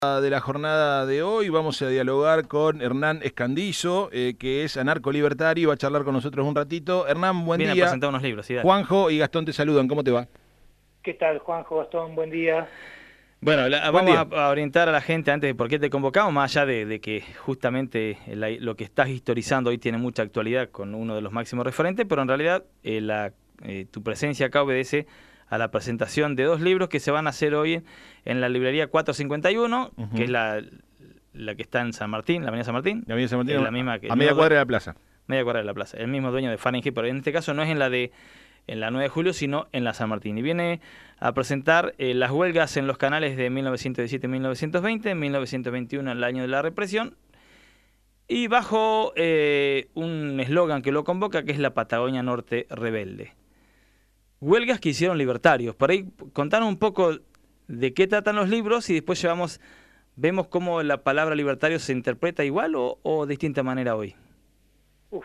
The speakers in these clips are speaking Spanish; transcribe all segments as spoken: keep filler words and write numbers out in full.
De la jornada de hoy vamos a dialogar con Hernán Escandizo, eh, que es anarco-libertario, va a charlar con nosotros un ratito. Hernán, buen Viene a día. presentar unos libros, sí, dale. Juanjo y Gastón te saludan, ¿cómo te va? ¿Qué tal, Juanjo, Gastón? Buen día. Bueno, la- Buen vamos día. a, a orientar a la gente antes de por qué te convocamos, más allá de, de que justamente la- lo que estás historizando hoy tiene mucha actualidad con uno de los máximos referentes, pero en realidad eh, la, eh, tu presencia acá obedece a la presentación de dos libros que se van a hacer hoy en la librería cuatrocientos cincuenta y uno, que es Ujú. la, la que está en San Martín, la avenida San Martín, La Avenida San Martín, es la a, misma que a el media mismo due- cuadra de la plaza. media cuadra de la plaza, el mismo dueño de Fahrenheit, pero en este caso no es en la de en la nueve de julio, sino en la San Martín. Y viene a presentar eh, las huelgas en los canales de mil novecientos diecisiete a mil novecientos veinte, mil novecientos veintiuno, el año de la represión, y bajo eh, un eslogan que lo convoca, que es la Patagonia Norte Rebelde. Huelgas que hicieron libertarios. Por ahí contanos un poco de qué tratan los libros y después llevamos, vemos cómo la palabra libertario se interpreta igual o, o de distinta manera hoy. Uf.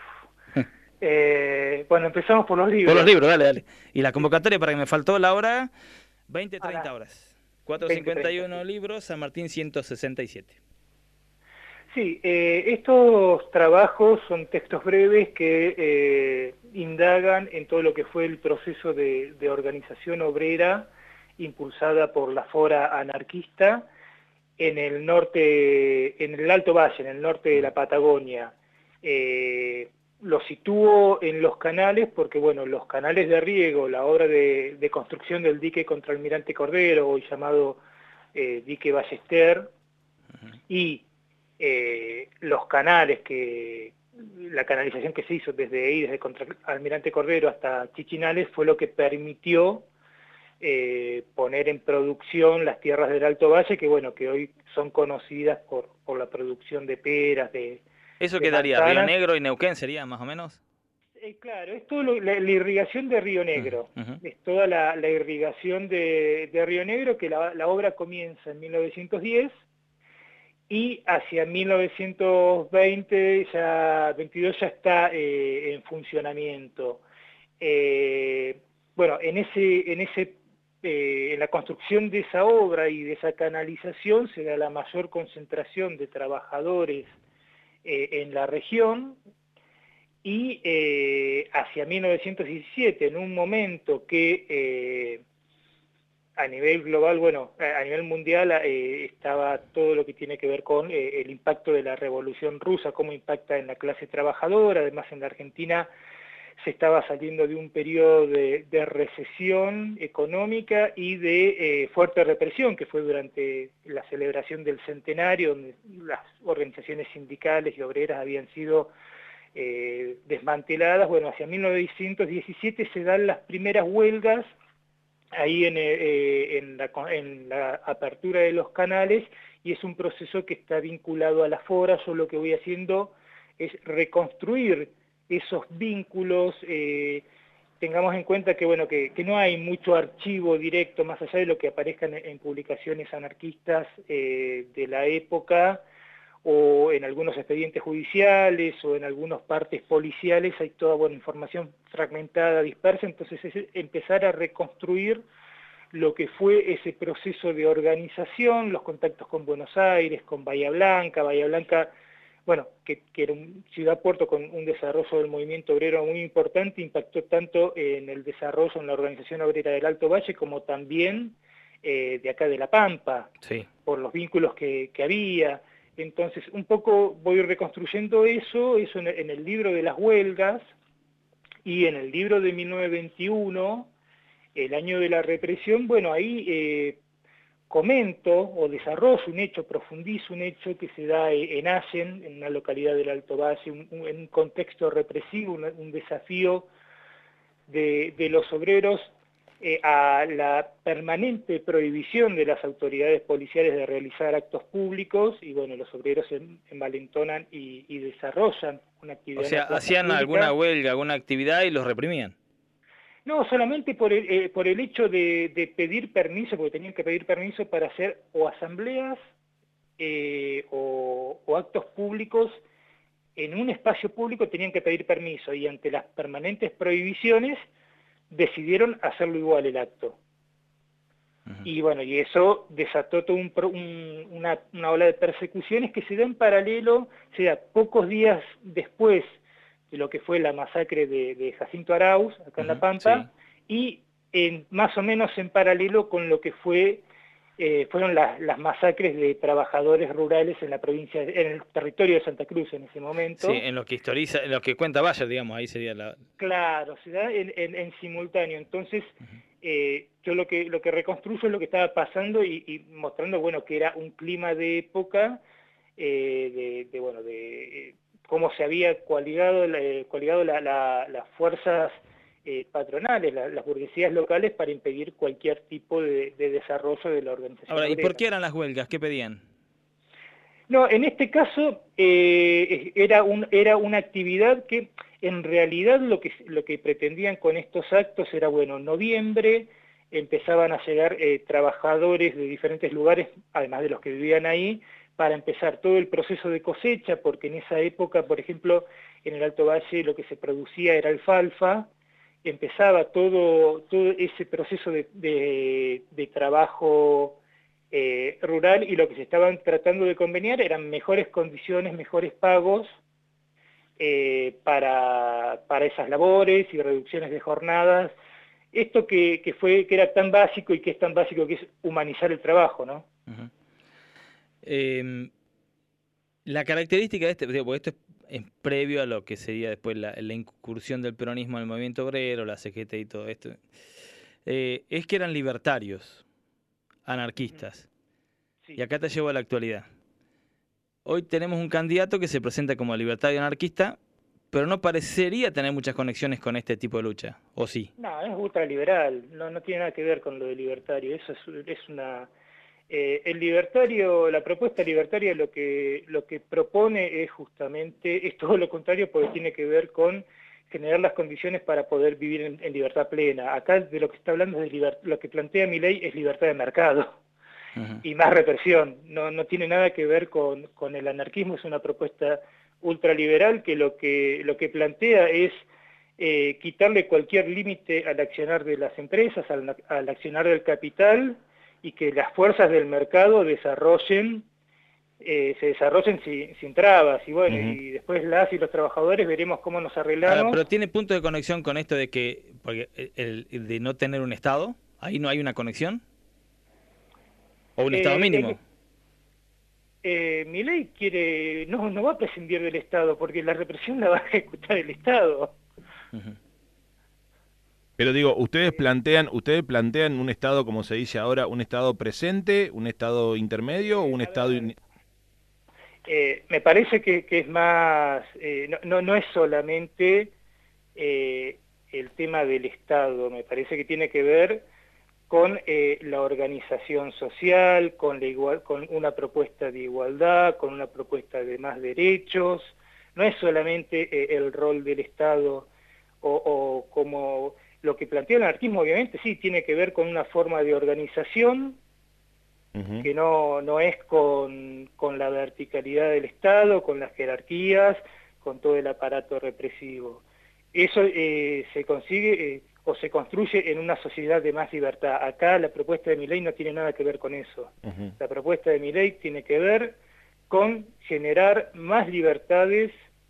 Eh, bueno, empezamos por los Por los libros. libros, dale, dale. Y la convocatoria, para que me faltó la hora, veinte A treinta las horas. cuatrocientos veinte cincuenta y treinta, uno sí. libros, San Martín ciento sesenta y siete. Sí, eh, estos trabajos son textos breves que eh, indagan en todo lo que fue el proceso de, de organización obrera impulsada por la Fora Anarquista en el norte, en el Alto Valle, en el norte de la Patagonia. Eh, lo sitúo en los canales porque, bueno, los canales de riego, la obra de, de construcción del dique contra Almirante Cordero, hoy llamado eh, dique Ballester, y eh, los canales que, la canalización que se hizo desde ahí, desde contra Almirante Cordero hasta Chichinales, fue lo que permitió eh, poner en producción las tierras del Alto Valle, que bueno, que hoy son conocidas por, por la producción de peras, de, ¿Eso de quedaría Río manzanas. Negro y Neuquén sería más o menos? Eh, claro, es toda la, la irrigación de Río Ujú, Negro, ujú. es toda la, la irrigación de, de Río Negro, que la, la obra comienza en mil novecientos diez y hacia mil novecientos veinte, ya, veintidós ya está eh, en funcionamiento. Eh, bueno, en ese, en ese, eh, en la construcción de esa obra y de esa canalización se da la mayor concentración de trabajadores eh, en la región, y eh, hacia mil novecientos diecisiete, en un momento que eh, a nivel global, bueno, a nivel mundial eh, estaba todo lo que tiene que ver con eh, el impacto de la Revolución Rusa, cómo impacta en la clase trabajadora. Además, en la Argentina se estaba saliendo de un periodo de, de recesión económica y de eh, fuerte represión, que fue durante la celebración del centenario, donde las organizaciones sindicales y obreras habían sido eh, desmanteladas. Bueno, hacia mil novecientos diecisiete se dan las primeras huelgas ahí en, eh, en, la, en la apertura de los canales, y es un proceso que está vinculado a la Fora. Yo lo que voy haciendo es reconstruir esos vínculos. Eh, tengamos en cuenta que, bueno, que, que no hay mucho archivo directo, más allá de lo que aparezca en, en publicaciones anarquistas eh, de la época, o en algunos expedientes judiciales, o en algunas partes policiales, hay toda buena información fragmentada, dispersa. Entonces es empezar a reconstruir lo que fue ese proceso de organización, los contactos con Buenos Aires, con Bahía Blanca. Bahía Blanca, bueno, que, que era una ciudad-puerto con un desarrollo del movimiento obrero muy importante, impactó tanto en el desarrollo en la organización obrera del Alto Valle, como también eh, de acá de La Pampa, Sí. por los vínculos que, que había. Entonces, un poco voy reconstruyendo eso, eso en el, en el libro de las huelgas, y en el libro de mil novecientos veintiuno, el año de la represión. Bueno, ahí eh, comento o desarrollo un hecho, profundizo un hecho que se da en Allen, en una localidad del Alto Valle, un, un, en un contexto represivo, un, un desafío de, de los obreros eh, a la permanente prohibición de las autoridades policiales de realizar actos públicos. Y bueno, los obreros se envalentonan y, y desarrollan una O actividad en sea, la plaza hacían alguna pública. huelga, alguna actividad y los reprimían. No, solamente por el, eh, por el hecho de, de pedir permiso, porque tenían que pedir permiso para hacer o asambleas eh, o, o actos públicos en un espacio público. Tenían que pedir permiso, y ante las permanentes prohibiciones decidieron hacerlo igual el acto. Uh-huh. Y bueno, y eso desató todo un, un, una, una ola de persecuciones que se da en paralelo, se da pocos días después de lo que fue la masacre de, de Jacinto Arauz, acá uh-huh. en La Pampa, sí. y en, más o menos en paralelo con lo que fue Eh, fueron las, las masacres de trabajadores rurales en la provincia, en el territorio de Santa Cruz en ese momento. Sí, en lo que historiza, en lo que cuenta Bayer, digamos, ahí sería la... Claro, se da en, en, en simultáneo. Entonces, uh-huh. eh, yo lo que lo que reconstruyo es lo que estaba pasando y, y mostrando, bueno, que era un clima de época, eh, de, de, bueno, de eh, cómo se había coaligado, eh, coaligado la, la, las fuerzas Eh, patronales, la, las burguesías locales, para impedir cualquier tipo de, de desarrollo de la organización. Ahora, ¿y obrera. por qué eran las huelgas? ¿Qué pedían? No, en este caso eh, era, un, era una actividad que en realidad lo que, lo que pretendían con estos actos era, bueno, en noviembre empezaban a llegar eh, trabajadores de diferentes lugares, además de los que vivían ahí, para empezar todo el proceso de cosecha, porque en esa época, por ejemplo, en el Alto Valle lo que se producía era alfalfa. Empezaba todo, todo ese proceso de, de, de trabajo eh, rural, y lo que se estaban tratando de conveniar eran mejores condiciones, mejores pagos eh, para, para esas labores y reducciones de jornadas. Esto que, que, fue, que era tan básico y que es tan básico, que es humanizar el trabajo, ¿no? Uh-huh. eh, la característica de este, digo, porque esto es es previo a lo que sería después la, la incursión del peronismo en el movimiento obrero, la C G T y todo esto, eh, es que eran libertarios, anarquistas. Sí. Y acá te llevo a la actualidad. Hoy tenemos un candidato que se presenta como libertario anarquista, pero no parecería tener muchas conexiones con este tipo de lucha, ¿o sí? No, es ultraliberal, no, no tiene nada que ver con lo de libertario, eso es, es una... Eh, el libertario, la propuesta libertaria lo que, lo que propone es justamente, es todo lo contrario, porque tiene que ver con generar las condiciones para poder vivir en, en libertad plena. Acá de lo que está hablando es de liber, lo que plantea mi ley es libertad de mercado uh-huh. y más represión, no, no tiene nada que ver con, con el anarquismo, es una propuesta ultraliberal que lo que, lo que plantea es eh, quitarle cualquier límite al accionar de las empresas, al, al accionar del capital, y que las fuerzas del mercado desarrollen, eh, se desarrollen sin, sin trabas, y bueno, uh-huh. y después las y los trabajadores veremos cómo nos arreglamos. Ahora, pero ¿tiene punto de conexión con esto de que, porque el, el de no tener un Estado, ahí no hay una conexión? ¿O un eh, Estado mínimo? Eh, eh, mi ley quiere, no, no va a prescindir del Estado, porque la represión la va a ejecutar el Estado. Uh-huh. Pero digo, ustedes plantean, ustedes plantean un estado, como se dice ahora, un estado presente, un estado intermedio o un estado... In... Eh, me parece que, que es más, eh, no, no, no es solamente eh, el tema del Estado, me parece que tiene que ver con eh, la organización social, con, la igual, con una propuesta de igualdad, con una propuesta de más derechos. No es solamente eh, el rol del Estado o, o como... Lo que plantea el anarquismo, obviamente, sí, tiene que ver con una forma de organización uh-huh. que no, no es con, con la verticalidad del Estado, con las jerarquías, con todo el aparato represivo. Eso eh, se consigue eh, o se construye en una sociedad de más libertad. Acá la propuesta de mi ley no tiene nada que ver con eso. Uh-huh. La propuesta de mi ley tiene que ver con generar más libertades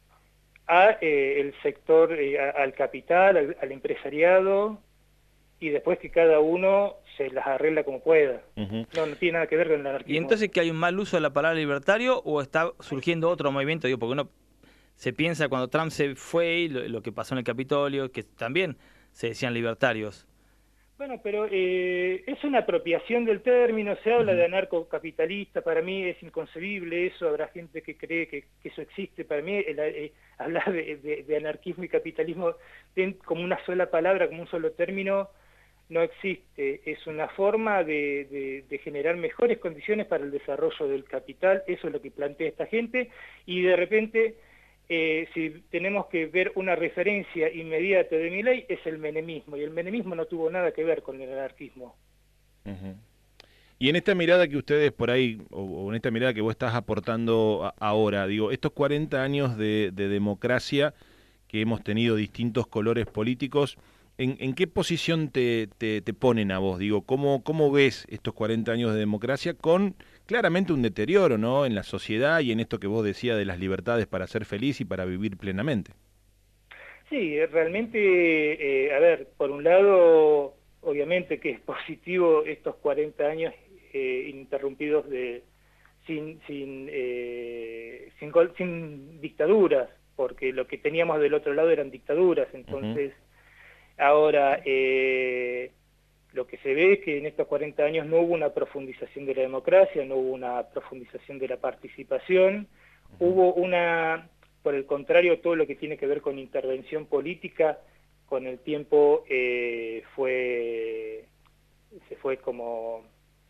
a eh, el sector, eh, a, al capital, al, al empresariado, y después que cada uno se las arregla como pueda. Uh-huh. No, no tiene nada que ver con el anarquismo. ¿Y entonces que hay un mal uso de la palabra libertario o está surgiendo otro movimiento? Digo, porque uno se piensa cuando Trump se fue y lo, lo que pasó en el Capitolio, que también se decían libertarios. Bueno, pero eh, es una apropiación del término, se habla uh-huh. de anarcocapitalista, para mí es inconcebible eso, habrá gente que cree que, que eso existe, para mí el, eh, hablar de, de, de anarquismo y capitalismo como una sola palabra, como un solo término, no existe, es una forma de, de, de generar mejores condiciones para el desarrollo del capital, eso es lo que plantea esta gente, y de repente... Eh, si tenemos que ver una referencia inmediata de mi ley, es el menemismo, y el menemismo no tuvo nada que ver con el anarquismo. Uh-huh. Y en esta mirada que ustedes por ahí, o, o en esta mirada que vos estás aportando a, ahora, digo, estos cuarenta años de, de democracia que hemos tenido distintos colores políticos, ¿En, en qué posición te, te, te ponen a vos? Digo, ¿cómo, ¿cómo ves estos cuarenta años de democracia con claramente un deterioro, ¿no? En la sociedad y en esto que vos decías de las libertades para ser feliz y para vivir plenamente. Sí, realmente, eh, a ver, por un lado, obviamente que es positivo estos cuarenta años eh, ininterrumpidos de sin sin, eh, sin gol- sin dictaduras, porque lo que teníamos del otro lado eran dictaduras. Ujú, Entonces, ahora eh, lo que se ve es que en estos cuarenta años no hubo una profundización de la democracia, no hubo una profundización de la participación, ujú, hubo una, por el contrario, todo lo que tiene que ver con intervención política, con el tiempo eh, fue, se fue como,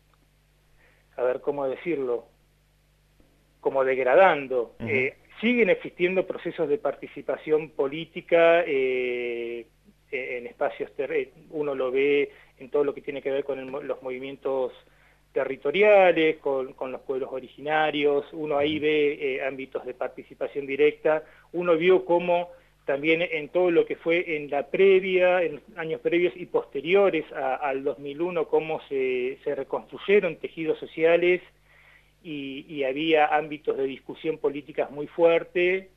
a ver cómo decirlo, como degradando. ujú, Eh, siguen existiendo procesos de participación política eh, en espacios, ter uno lo ve en todo lo que tiene que ver con el, los movimientos territoriales, con, con, los pueblos originarios, uno ahí ujú, ve eh, ámbitos de participación directa, uno vio cómo también en todo lo que fue en la previa, en los años previos y posteriores a, al dos mil uno, cómo se, se reconstruyeron tejidos sociales y, y había ámbitos de discusión políticas muy fuerte.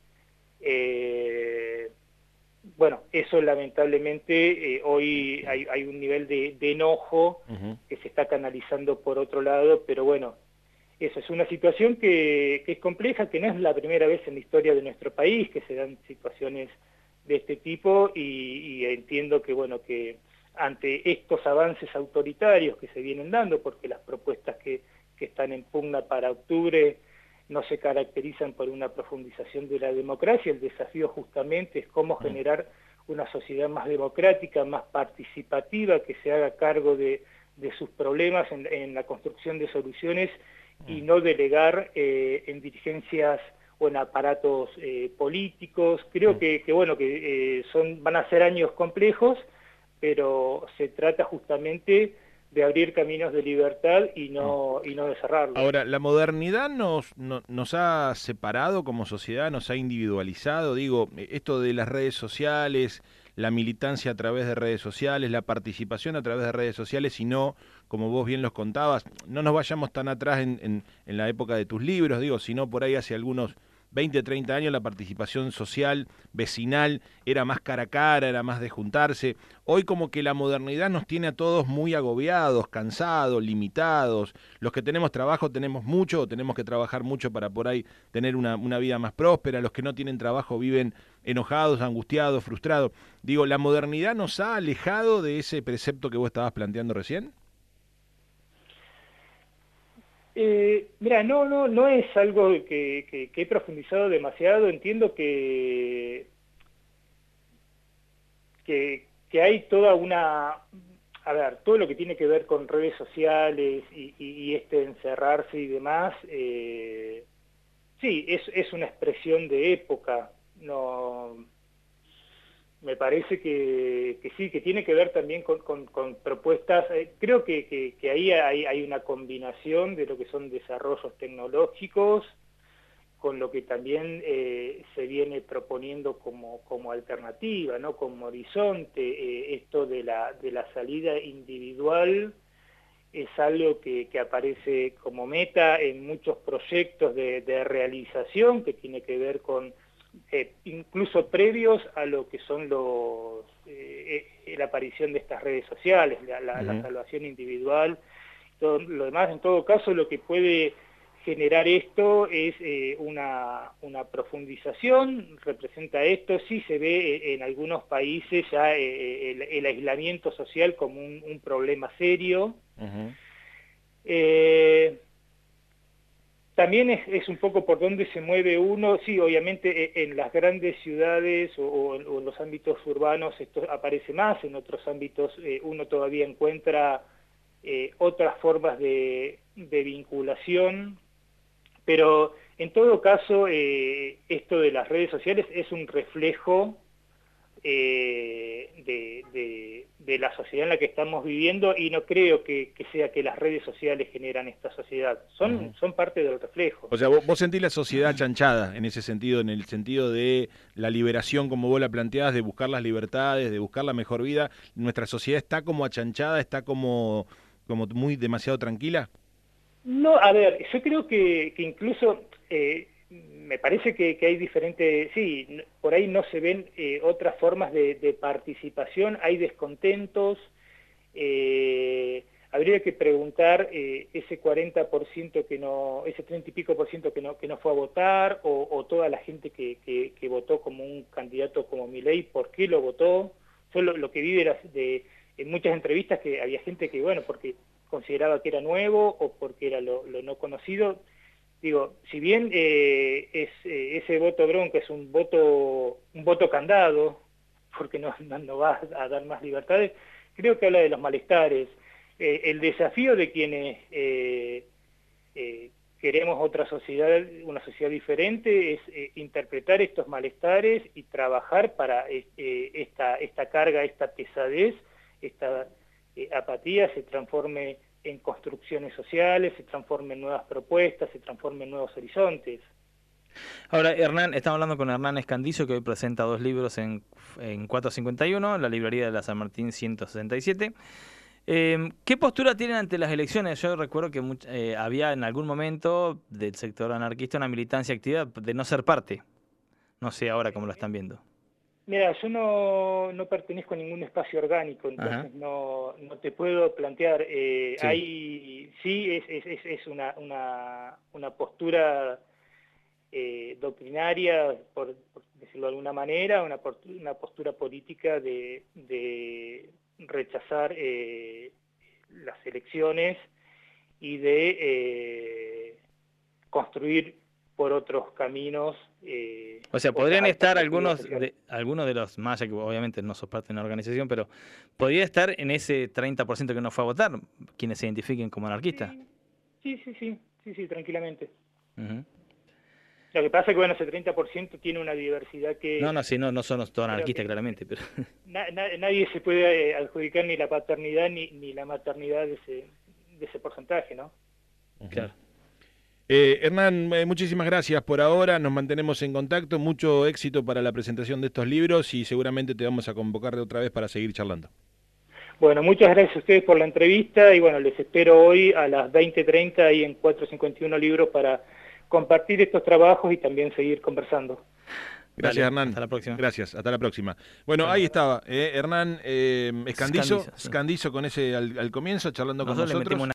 Eh, bueno, eso lamentablemente eh, hoy hay, hay un nivel de, de enojo ujú. que se está canalizando por otro lado, pero bueno, eso es una situación que, que es compleja, que no es la primera vez en la historia de nuestro país que se dan situaciones de este tipo y, y entiendo que, bueno, que ante estos avances autoritarios que se vienen dando, porque las propuestas que, que están en pugna para octubre no se caracterizan por una profundización de la democracia, el desafío justamente es cómo generar una sociedad más democrática, más participativa, que se haga cargo de, de sus problemas en, en la construcción de soluciones y no delegar eh, en dirigencias o en aparatos eh, políticos. Creo que, que bueno, que eh, son, van a ser años complejos, pero se trata justamente de abrir caminos de libertad y no, y no de cerrarlos. Ahora, la modernidad nos, no- nos ha separado como sociedad, nos ha individualizado, digo, eh, esto de las redes sociales, la militancia a través de redes sociales, la participación a través de redes sociales, y no, como vos bien los contabas, no nos vayamos tan atrás en, en, en la época de tus libros, digo, sino por ahí hace algunos veinte, treinta años la participación social, vecinal, era más cara a cara, era más de juntarse. Hoy como que la modernidad nos tiene a todos muy agobiados, cansados, limitados. Los que tenemos trabajo tenemos mucho, o tenemos que trabajar mucho para por ahí tener una, una vida más próspera. Los que no tienen trabajo viven enojados, angustiados, frustrados. Digo, ¿la modernidad nos ha alejado de ese precepto que vos estabas planteando recién? Eh, mira, no, no, no es algo que, que, que he profundizado demasiado. Entiendo que, que, que hay toda una, a ver, todo lo que tiene que ver con redes sociales y, y, y este encerrarse y demás, eh, sí, es, es una expresión de época. No, me parece que, que sí, que tiene que ver también con, con, con propuestas, eh, creo que, que, que ahí hay, hay una combinación de lo que son desarrollos tecnológicos, con lo que también eh, se viene proponiendo como, como alternativa, ¿no? Como horizonte, eh, esto de la, de la salida individual es algo que, que aparece como meta en muchos proyectos de, de realización, que tiene que ver con eh, incluso previos a lo que son los eh, eh, la aparición de estas redes sociales, la, la, la Ujú. salvación individual, todo lo demás. En todo caso, lo que puede generar esto es eh, una, una profundización, representa esto, sí se ve eh, en algunos países ya eh, el, el aislamiento social como un, un problema serio. Ujú. Eh, también es, es un poco por dónde se mueve uno, sí, obviamente eh, en las grandes ciudades o, o en, o en los ámbitos urbanos esto aparece más, en otros ámbitos eh, uno todavía encuentra eh, otras formas de, de vinculación, pero en todo caso eh, esto de las redes sociales es un reflejo eh, de, de, de la sociedad en la que estamos viviendo, y no creo que, que sea que las redes sociales generan esta sociedad, son, uh-huh. son parte del reflejo. O sea, vos, vos sentís la sociedad chanchada en ese sentido, en el sentido de la liberación, como vos la planteás, de buscar las libertades, de buscar la mejor vida. ¿Nuestra sociedad está como achanchada, está como, como muy demasiado tranquila? No, a ver, yo creo que, que incluso... Eh, me parece que, que hay diferentes, sí, por ahí no se ven eh, otras formas de, de participación, hay descontentos, eh, habría que preguntar eh, ese cuarenta por ciento que no, ese treinta y pico por ciento que no, que no fue a votar, o, o toda la gente que, que, que votó como un candidato como Milei, ¿por qué lo votó? Yo lo, lo que vi era de, en muchas entrevistas que había gente que, bueno, porque consideraba que era nuevo o porque era lo, lo no conocido. Digo, si bien eh, es, eh, ese voto bronca es un voto un voto candado, porque no, no, no va a dar más libertades, creo que habla de los malestares. Eh, el desafío de quienes eh, eh, queremos otra sociedad, una sociedad diferente, es eh, interpretar estos malestares y trabajar para eh, esta, esta carga, esta pesadez, esta eh, apatía se transforme en construcciones sociales, se transformen en nuevas propuestas, se transformen en nuevos horizontes. Ahora, Hernán, estamos hablando con Hernán Escandizo, que hoy presenta dos libros en, en cuatrocientos cincuenta y uno, la librería de la San Martín ciento sesenta y siete. Eh, ¿Qué postura tienen ante las elecciones? Yo recuerdo que much, eh, había en algún momento del sector anarquista una militancia activa de no ser parte. No sé ahora cómo lo están viendo. Mira, yo no, no pertenezco a ningún espacio orgánico, entonces no, no te puedo plantear. Eh, sí. Hay, sí, es, es, es una, una, una postura eh, doctrinaria, por, por decirlo de alguna manera, una, una postura política de, de rechazar eh, las elecciones y de eh, construir por otros caminos. Eh, o sea, podrían estar algunos de, algunos de los, más allá que obviamente no sos parte de una organización, pero podría estar en ese treinta por ciento que no fue a votar, quienes se identifiquen como anarquistas. Sí, sí, sí, sí, sí, sí tranquilamente. Uh-huh. Lo que pasa es que, bueno, ese treinta por ciento tiene una diversidad que... No, no, sí, no, no son todos anarquistas, claramente, pero... Na, na, nadie se puede adjudicar ni la paternidad ni, ni la maternidad de ese, de ese porcentaje, ¿no? Uh-huh. Claro. Eh, Hernán, eh, muchísimas gracias por ahora, nos mantenemos en contacto, mucho éxito para la presentación de estos libros y seguramente te vamos a convocar de otra vez para seguir charlando. Bueno, muchas gracias a ustedes por la entrevista y bueno, les espero hoy a las veinte treinta ahí en cuatrocientos cincuenta y uno Libros para compartir estos trabajos y también seguir conversando. Gracias, Dale, Hernán. Hasta la próxima. Gracias, hasta la próxima. Bueno, bueno. ahí estaba, eh, Hernán eh, Escandizo, Escandizo, sí. Escandizo con ese al, al comienzo, charlando nosotros con nosotros.